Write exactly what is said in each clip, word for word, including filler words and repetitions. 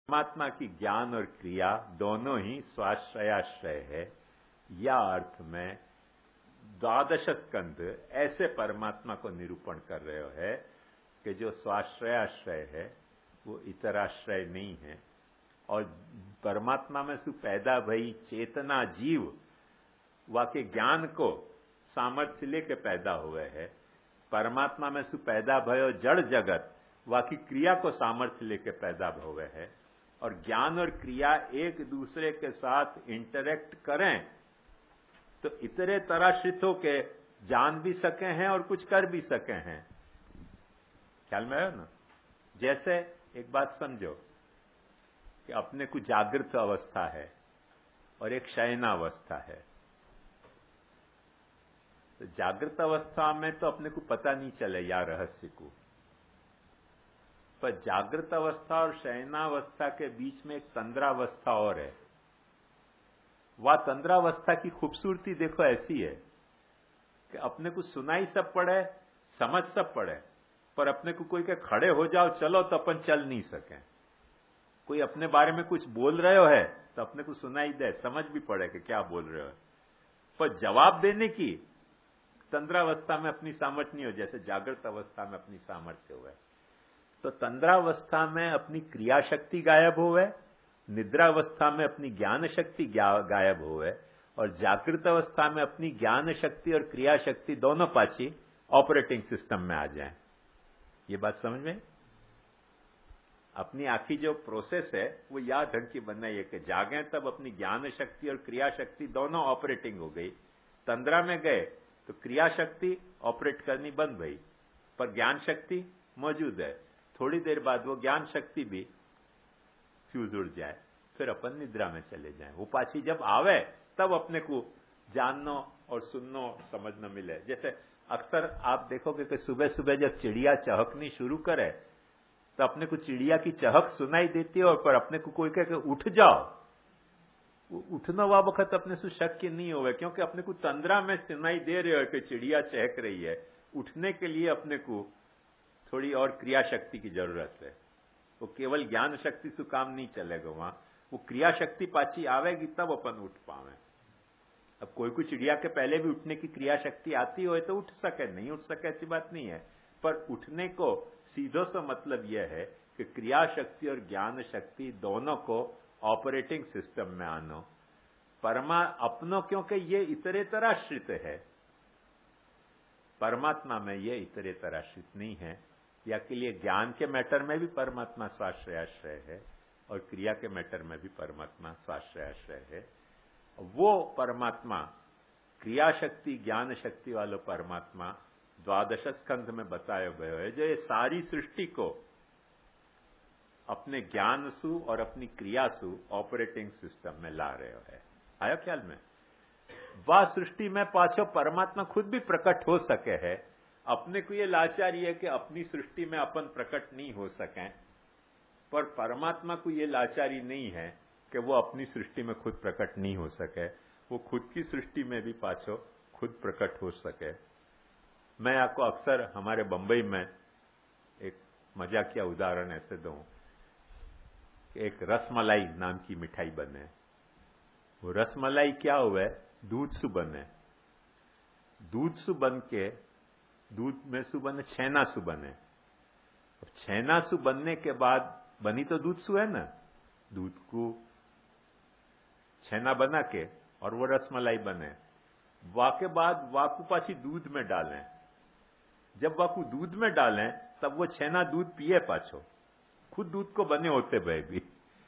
परमात्मा की ज्ञान और क्रिया दोनों ही स्वाश्रयाश्रय है। या अर्थ में द्वादश स्कंध ऐसे परमात्मा को निरूपण कर रहे हो है कि जो स्वाश्रयाश्रय है वो इतराश्रय नहीं है। और परमात्मा में सु पैदा भई चेतना जीव वाके ज्ञान को सामर्थ्य लेके पैदा हुए है। परमात्मा में सु पैदा भयो जड़ जगत वाकी क्रिया को सामर्थ्य लेके पैदा हुए है। और ज्ञान और क्रिया एक दूसरे के साथ इंटरेक्ट करें तो इतने तराश्रित होके जान भी सके हैं और कुछ कर भी सके हैं। ख्याल में आया ना? जैसे एक बात समझो कि अपने को जागृत अवस्था है और एक शयनावस्था है। तो जागृत अवस्था में तो अपने को पता नहीं चले या रहस्य को, पर जागृत अवस्था और शयनावस्था के बीच में एक तंद्रावस्था और है। वह तंद्रावस्था की खूबसूरती देखो ऐसी है कि अपने को सुनाई सब पड़े, समझ सब पड़े, पर अपने को कोई के खड़े हो जाओ चलो तो अपन चल नहीं सके। कोई अपने बारे में कुछ बोल रहे हो है तो अपने को सुनाई दे, समझ भी पड़े कि क्या बोल रहे हो, पर जवाब देने की तंद्रावस्था में अपनी सामर्थ्य नहीं हो जैसे जागृत अवस्था में अपनी सामर्थ्य हुआ है। तो तंद्रावस्था में अपनी क्रिया शक्ति गायब हुए, निद्रावस्था में अपनी ज्ञान शक्ति गायब हुए, और जागृत अवस्था में अपनी ज्ञान शक्ति और क्रिया शक्ति दोनों पाची ऑपरेटिंग सिस्टम में आ जाए। ये बात समझ में? अपनी आखी जो प्रोसेस है वो या ढंग की बनना है कि जागे तब अपनी ज्ञान शक्ति और क्रिया शक्ति दोनों ऑपरेटिंग हो गई। तंद्रा में गए तो क्रिया शक्ति ऑपरेट करनी बंद भई, पर ज्ञान शक्ति मौजूद है। थोड़ी देर बाद वो ज्ञान शक्ति भी फ्यूज उड़ जाए, फिर अपन निद्रा में चले जाएं। वो पाछी जब आवे तब अपने को जाननो और सुननो समझना मिले। जैसे अक्सर आप देखोगे कि सुबह सुबह जब चिड़िया चहकनी शुरू करे तो अपने को चिड़िया की चहक सुनाई देती है, और पर अपने को कोई कहे कि उठ जाओ, उठना वा वक्त अपने से शक्य नहीं होगा, क्योंकि अपने को तंद्रा में सुनाई दे रहे हो कि चिड़िया चहक रही है। उठने के लिए अपने को थोड़ी और क्रिया शक्ति की जरूरत है। वो केवल ज्ञान शक्ति से काम नहीं चलेगा, वहां वो क्रिया शक्ति पाछी आवेगी तब अपन उठ पावे। अब कोई कोई चिड़िया के पहले भी उठने की क्रिया शक्ति आती हो तो उठ सके, नहीं उठ सके ऐसी बात नहीं है। पर उठने को सीधो सा मतलब यह है कि क्रिया शक्ति और ज्ञान शक्ति दोनों को ऑपरेटिंग सिस्टम में आनो। परमा अपनों क्योंकि ये इतरेतराश्रित है, परमात्मा में ये इतरेतराश्रित नहीं है। या के लिए ज्ञान के मैटर में भी परमात्मा स्वाश्रयाश्रय है और क्रिया के मैटर में भी परमात्मा स्वाश्रयाश्रय है। वो परमात्मा क्रिया शक्ति ज्ञान शक्ति वालों परमात्मा द्वादश स्कंध में बताया गया है, जो ये सारी सृष्टि को अपने ज्ञान सु और अपनी क्रिया सु ऑपरेटिंग सिस्टम में ला रहे है। आया ख्याल में? वह सृष्टि में पाछो परमात्मा खुद भी प्रकट हो सके है। अपने को ये लाचारी है कि अपनी सृष्टि में अपन प्रकट नहीं हो सके, पर परमात्मा को ये लाचारी नहीं है कि वो अपनी सृष्टि में खुद प्रकट नहीं हो सके। वो खुद की सृष्टि में भी पाछो खुद प्रकट हो सके। मैं आपको अक्सर हमारे बंबई में एक मजाकिया उदाहरण ऐसे दूं कि एक रसमलाई नाम की मिठाई बने। वो रसमलाई क्या हुआ है? दूध से बने। दूध से बन के दूध में सु बने छेना सु बने। अब छेना सु बनने के बाद बनी तो दूध सु है ना, दूध को छेना बना के और वो रसमलाई बने। वाके बाद वाकू पाछी दूध में डालें। जब वाकू दूध में डालें तब वो छेना दूध पिए पाछो, खुद दूध को बने होते भय भी।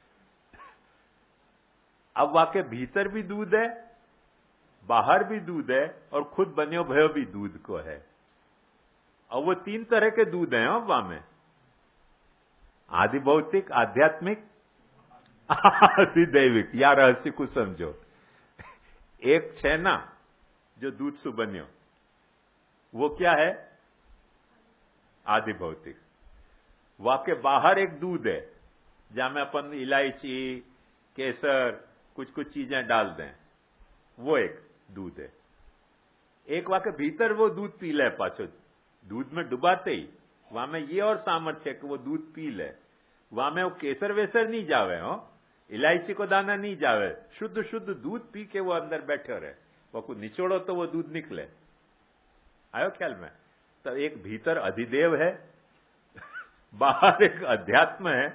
अब वाके भीतर भी दूध है, बाहर भी दूध है, और खुद बने भयो भी दूध को है। और वो तीन तरह के दूध हैं वहां में, आदि भौतिक, आध्यात्मिक, आदि दैविक। या रहस्य को समझो। एक छेना जो दूध से बन्यो वो क्या है? आदि भौतिक। वाके बाहर एक दूध है जहां में अपन इलायची, केसर, कुछ कुछ चीजें डाल दें, वो एक दूध है। एक वाके भीतर वो दूध पी ले पाछो, दूध में डुबाते ही वहां में ये और सामर्थ्य है कि वो दूध पी ले। वहां में वो केसर वेसर नहीं जावे, हो इलायची को दाना नहीं जावे, शुद्ध शुद्ध दूध पी के वो अंदर बैठे रहे, वो को निचोड़ो तो वो दूध निकले। आयो ख्याल में? तो एक भीतर अधिदेव है, बाहर एक अध्यात्म है,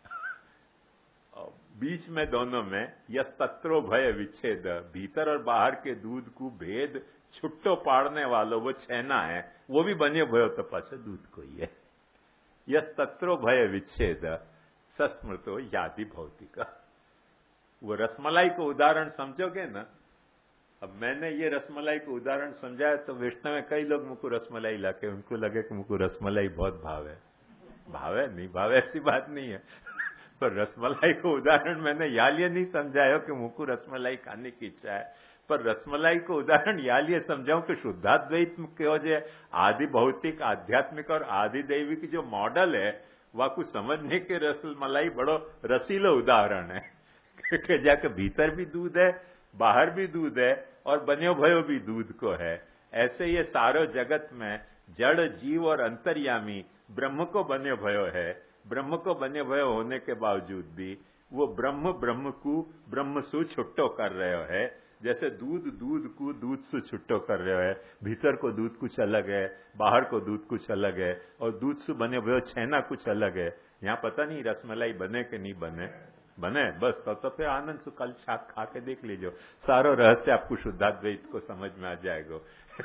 बीच में दोनों में यस्तत्रो भय विच्छेद, भीतर और बाहर के दूध को भेद छुट्टो पाड़ने वालों वो छेना है, वो भी बने भयो तो पाछे दूध को ही है। यस्तत्रो भय विच्छेद सस्मृतो यादि भौतिका। वो रसमलाई को उदाहरण समझोगे ना, अब मैंने ये रसमलाई को उदाहरण समझाया तो वैष्णव में कई लोग मुझको रसमलाई लाके, उनको लगे कि मुझको रसमलाई बहुत भाव है। भाव है नहीं भाव ऐसी बात नहीं है, पर रसमलाई को उदाहरण मैंने या लिए नहीं समझाया कि मुझको रसमलाई खाने की इच्छा है, पर रसमलाई को उदाहरण या लिए समझाऊं कि शुद्धाद्वैत के जो आदि भौतिक आध्यात्मिक और आदि दैविक जो मॉडल है वह कुछ समझने के रसमलाई बड़ो रसीलो उदाहरण है कि जाके भीतर भी दूध है, बाहर भी दूध है और बन्यो भयो भी दूध को है। ऐसे ये सारो जगत में जड़ जीव और अंतर्यामी ब्रह्म को बन्यो भयो है। ब्रह्म को बन्यो भयो होने के बावजूद भी वो ब्रह्म ब्रह्म को ब्रह्म सु छुट्टो कर रहे है। जैसे दूध दूध को दूध से छुट्टो कर रहे है, भीतर को दूध कुछ अलग है, बाहर को दूध कुछ अलग है, और दूध से बने भयो छेना कुछ अलग है। यहाँ पता नहीं रसमलाई बने कि नहीं बने, बने बस तो, तो फिर आनंद से कल छाक खा के देख लीजिए, सारो रहस्य आपको शुद्धाद्वैत को समझ में आ जाएगा।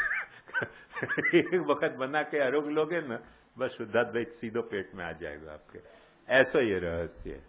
एक वक्त बना के आरोग लोगे ना, बस शुद्धाद्वैत सीधो पेट में आ जाएगा आपके। ऐसा ये रहस्य है।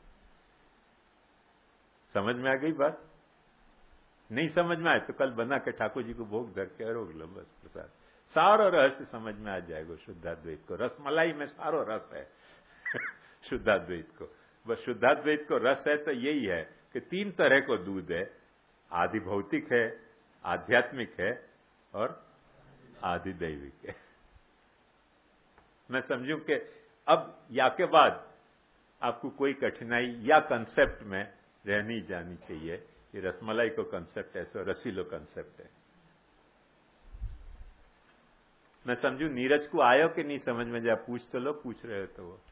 समझ में आ गई बात? नहीं समझ में आए तो कल बना के ठाकुर जी को भोग धर के आरोग लो, बस प्रसाद। सारो रहस्य समझ में आ जाएगा शुद्धाद्वैत को। रसमलाई में सारो रस है शुद्धाद्वैत को। बस शुद्धाद्वैत को रस है तो यही है कि तीन तरह को दूध है, आदि भौतिक है, आध्यात्मिक है और आदि दैविक है। मैं समझूं कि अब या के बाद आपको कोई कठिनाई या कंसेप्ट में रहनी जानी चाहिए। ये रसमलाई को कंसेप्ट ऐसा रसीलो कंसेप्ट है। मैं समझू नीरज को आयो कि नहीं समझ में? जा पूछ तो लो, पूछ रहे हो तो वो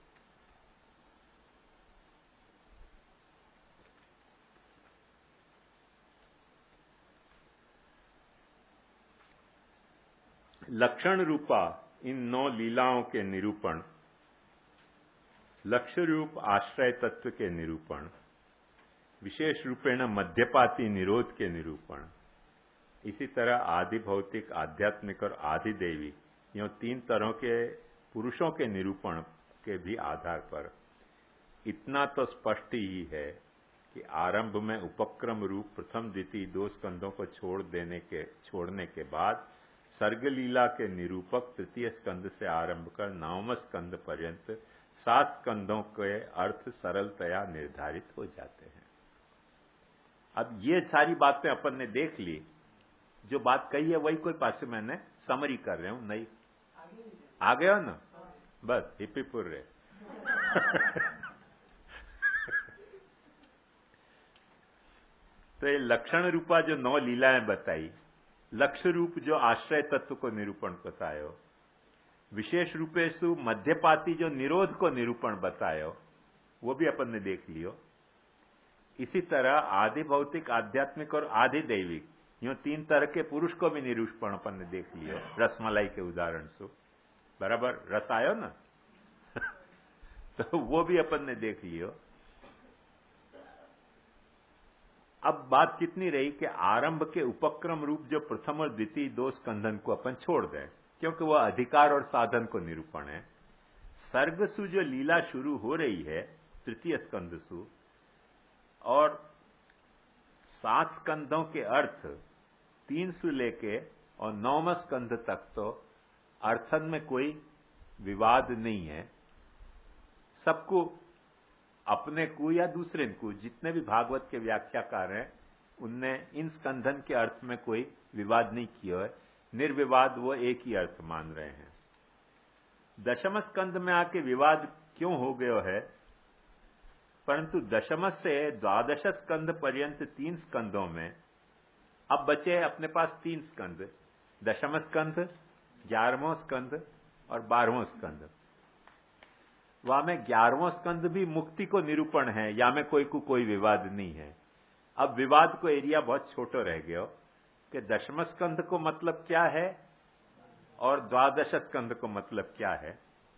लक्षण रूपा इन नौ लीलाओं के निरूपण, लक्ष्य रूप आश्रय तत्व के निरूपण, विशेष रूपेण मध्यपाती निरोध के निरूपण, इसी तरह आदि भौतिक, आध्यात्मिक और आदि दैवी, यूं तीन तरह के पुरुषों के निरूपण के भी आधार पर इतना तो स्पष्ट ही है कि आरंभ में उपक्रम रूप प्रथम द्वितीय दो स्कंधों को छोड़ देने के छोड़ने के बाद सर्गलीला के निरूपक तृतीय स्कंध से आरंभ कर नवम स्कंध पर्यंत सात स्कंधों के अर्थ सरलतया निर्धारित हो जाते हैं। अब ये सारी बातें अपन ने देख ली, जो बात कही है वही कोई पास मैंने समरी कर रहे हूं, नहीं आ गया ना? बस हिप्पीपुर रे तो ये लक्षण रूपा जो नौ लीलाएं बताई, लक्ष्य रूप जो आश्रय तत्व को निरूपण बतायो, विशेष रूपेशु मध्यपाती जो निरोध को निरूपण बतायो, वो भी अपन ने देख लियो। इसी तरह आदि भौतिक, आध्यात्मिक और आदि दैविक, यूं तीन तरह के पुरुष को भी निरूपण अपन ने देख लियो रसमलाई के उदाहरण से। बराबर रस आयो ना तो वो भी अपन ने देख लियो। अब बात कितनी रही कि आरंभ के उपक्रम रूप जो प्रथम और द्वितीय दो स्कंधन को अपन छोड़ दें, क्योंकि वह अधिकार और साधन को निरूपण है। सर्गसु जो लीला शुरू हो रही है तृतीय स्कंध सु, और सात स्कंधों के अर्थ तीन सु लेके और नौम स्कंध तक तो अर्थन में कोई विवाद नहीं है। सबको अपने को या दूसरे को, जितने भी भागवत के व्याख्याकार हैं उनने इन स्कंधन के अर्थ में कोई विवाद नहीं किया है, निर्विवाद वो एक ही अर्थ मान रहे हैं। दशम स्कंध में आके विवाद क्यों हो गया है? परंतु दशम से द्वादश स्कंध पर्यंत तीन स्कंधों में अब बचे अपने पास तीन स्कंध, दशम स्कंध, ग्यारहवां स्कंध और बारहवां स्कंध। वहां में ग्यारहवां स्कंद भी मुक्ति को निरूपण है, या में कोई को कोई विवाद नहीं है। अब विवाद को एरिया बहुत छोटो रह गयो कि दशम स्कंद को मतलब क्या है और द्वादश स्कंद को मतलब क्या है।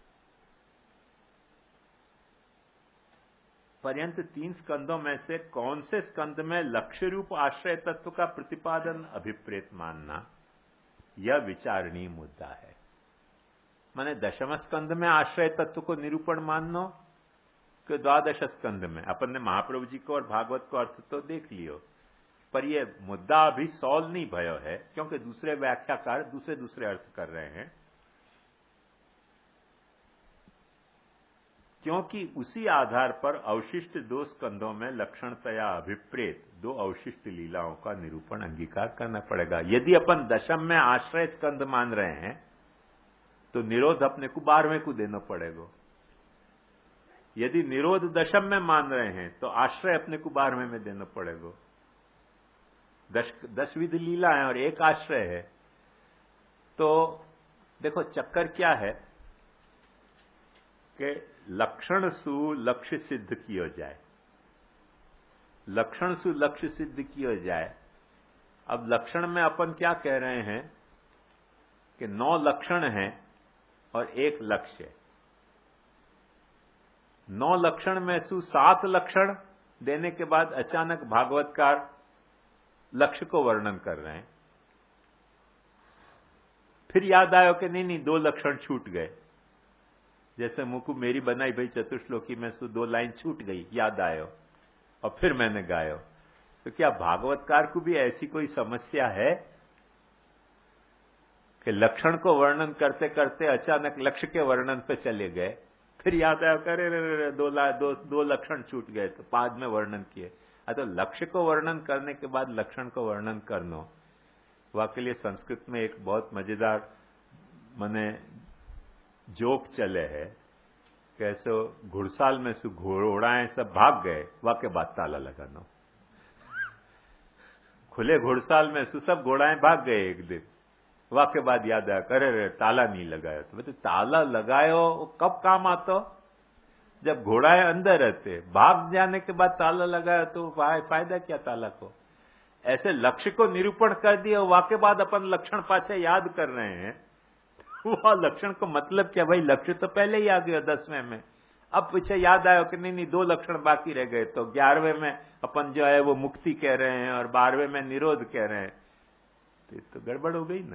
पर्यंत तीन स्कंदों में से कौन से स्कंद में लक्ष्य रूप आश्रय तत्व का प्रतिपादन अभिप्रेत मानना, यह विचारणीय मुद्दा है। माने दशम स्कंद में आश्रय तत्व को निरूपण माननो कि द्वादश स्कंद में। अपन ने महाप्रभु जी को और भागवत को अर्थ तो देख लियो, पर यह मुद्दा अभी सॉल्व नहीं भयो है, क्योंकि दूसरे व्याख्याकार दूसरे दूसरे अर्थ कर रहे हैं। क्योंकि उसी आधार पर अवशिष्ट दो स्कंदों में लक्षणतया अभिप्रेत दो अवशिष्ट लीलाओं का निरूपण अंगीकार करना पड़ेगा। यदि अपन दशम में आश्रय स्कंद मान रहे हैं तो निरोध अपने को बारहवें को देना पड़ेगा। यदि निरोध दशम में मान रहे हैं तो आश्रय अपने को बारहवें में देना पड़ेगा। दश दस विध लीला है और एक आश्रय है। तो देखो चक्कर क्या है कि लक्षण सु लक्ष्य सिद्ध किया जाए, लक्षण सु लक्ष्य सिद्ध किया जाए। अब लक्षण में अपन क्या कह रहे हैं कि नौ लक्षण हैं और एक लक्ष्य। नौ लक्षण में सु सात लक्षण देने के बाद अचानक भागवतकार लक्ष्य को वर्णन कर रहे हैं। फिर याद आयो कि नहीं नहीं दो लक्षण छूट गए। जैसे मुकु मेरी बनाई भाई चतुश्लोकी में सु दो लाइन छूट गई, याद आयो और फिर मैंने गायो। तो क्या भागवतकार को भी ऐसी कोई समस्या है कि लक्षण को वर्णन करते करते अचानक लक्ष्य के वर्णन पे चले गए, फिर याद आया करे रे दो ला दो दो लक्षण छूट गए तो बाद में वर्णन किए। तो लक्ष्य को वर्णन करने के बाद लक्षण को वर्णन करनो, वाके लिए संस्कृत में एक बहुत मजेदार मने जोक चले है। कैसे घुड़साल में से घोड़ाएं सब भाग गए, वाके बाद ताला लगाना। खुले घुड़साल में से सब घोड़ाएं भाग गए एक दिन, वाके बाद याद आया करे रे ताला नहीं लगाया। तो बोले ताला लगायो कब काम आता, जब घोड़ाएं अंदर रहते, भाग जाने के बाद ताला लगाया तो फायदा क्या ताला को। ऐसे लक्ष्य को निरूपण कर दिया, वाके बाद अपन लक्षण पाछे याद कर रहे हैं। वह लक्षण को मतलब क्या भाई, लक्ष्य तो पहले ही आ गया दसवें में, अब पीछे याद आया कि नहीं नहीं दो लक्षण बाकी रह गए। तो ग्यारहवें में अपन जो है वो मुक्ति कह रहे हैं और बारहवें में निरोध कह रहे हैं, तो, तो गड़बड़ हो गई ना।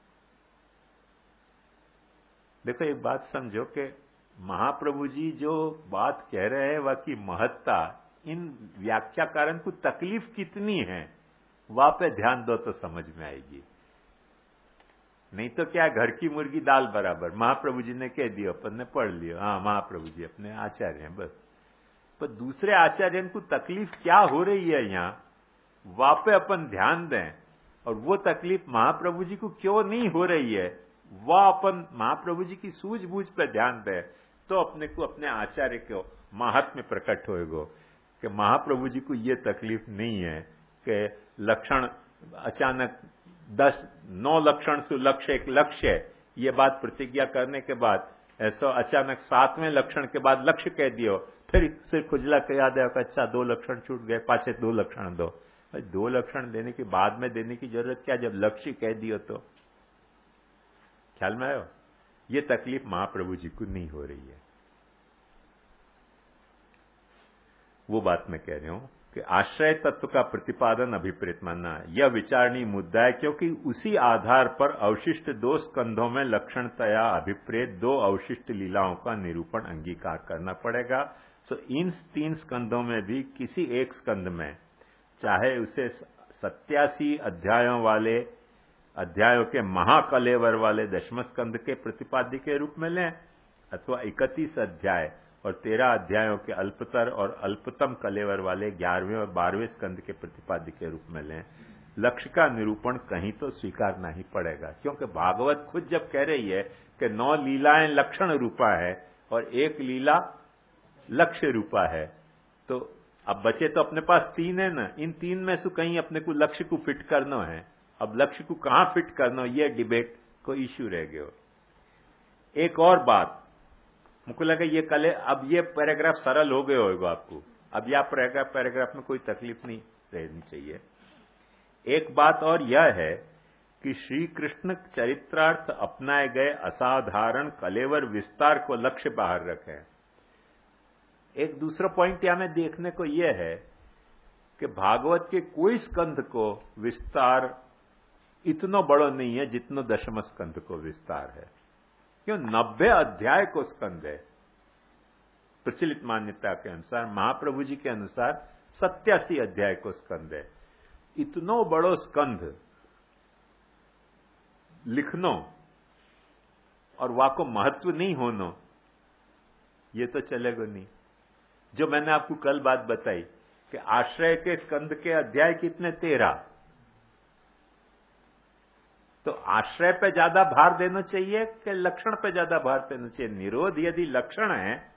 देखो एक बात समझो कि महाप्रभु जी जो बात कह रहे हैं वह की महत्ता इन व्याख्याकारों को तकलीफ कितनी है वहां पे ध्यान दो तो समझ में आएगी। नहीं तो क्या घर की मुर्गी दाल बराबर, महाप्रभु जी ने कह दिया अपन ने पढ़ लिया, हाँ महाप्रभु जी अपने आचार्य हैं बस। पर दूसरे आचार्य को तकलीफ क्या हो रही है यहाँ, वहां पे अपन ध्यान दें। और वो तकलीफ महाप्रभु जी को क्यों नहीं हो रही है, वह अपन महाप्रभु जी की सूझबूझ पर ध्यान दें, तो अपने को अपने आचार्य को महात्म्य प्रकट होएगा कि महाप्रभु जी को ये तकलीफ नहीं है कि लक्षण अचानक दस नौ लक्षण से लक्ष्य एक लक्ष्य है, ये बात प्रतिज्ञा करने के बाद ऐसा अचानक सातवें लक्षण के बाद लक्ष्य कह दियो, फिर सिर खुजला के याद है अच्छा दो लक्षण छूट गए, पाछे दो लक्षण दो। दो लक्षण देने के बाद में देने की जरूरत क्या, जब लक्ष्य कह दियो तो। ख्याल में आयो, ये तकलीफ महाप्रभु जी को नहीं हो रही है। वो बात मैं कह रहा हूं कि आश्रय तत्व का प्रतिपादन अभिप्रेत मानना यह विचारणीय मुद्दा है, क्योंकि उसी आधार पर अवशिष्ट दो स्कंधों में लक्षणतया अभिप्रेत दो अवशिष्ट लीलाओं का निरूपण अंगीकार करना पड़ेगा। सो इन तीन स्कंधों में भी किसी एक स्कंध में, चाहे उसे सत्यासी अध्यायों वाले अध्यायों के महाकलेवर वाले दशम स्कंध के प्रतिपाद्य के रूप में लें, अथवा इकतीस अध्याय और तेरह अध्यायों के अल्पतर और अल्पतम कलेवर वाले ग्यारहवें और बारहवें स्कंध के प्रतिपाद्य के रूप में लें, लक्ष्य का निरूपण कहीं तो स्वीकारना ही पड़ेगा। क्योंकि भागवत खुद जब कह रही है कि नौ लीलाएं लक्षण रूपा है और एक लीला लक्ष्य रूपा है, तो अब बचे तो अपने पास तीन है ना, इन तीन में से कहीं अपने को लक्ष्य को फिट करना है। अब लक्ष्य को कहां फिट करना, यह डिबेट को इश्यू रह गया। एक और बात मुझको लगा ये कल अब ये पैराग्राफ सरल हो गए होगा आपको, अब यह पैराग्राफ पैराग्राफ में कोई तकलीफ नहीं रहनी चाहिए। एक बात और यह है कि श्री कृष्ण चरित्रार्थ अपनाए गए असाधारण कलेवर विस्तार को लक्ष्य बाहर रखें। एक दूसरा पॉइंट यहां में देखने को यह है कि भागवत के कोई स्कंध को विस्तार इतना बड़ा नहीं है जितना दशम स्कंध को विस्तार है। क्यों? नब्बे अध्याय को स्कंध है। प्रचलित मान्यता के अनुसार, महाप्रभु जी के अनुसार सत्यासी अध्याय को स्कंध है। इतनो बड़ो स्कंध लिखनो और वाको महत्व नहीं होनो, ये तो चलेगा नहीं। जो मैंने आपको कल बात बताई कि आश्रय के स्कंध के अध्याय कितने? तेरह। तो आश्रय पे ज्यादा भार देना चाहिए कि लक्षण पे ज्यादा भार देना चाहिए? निरोध यदि लक्षण है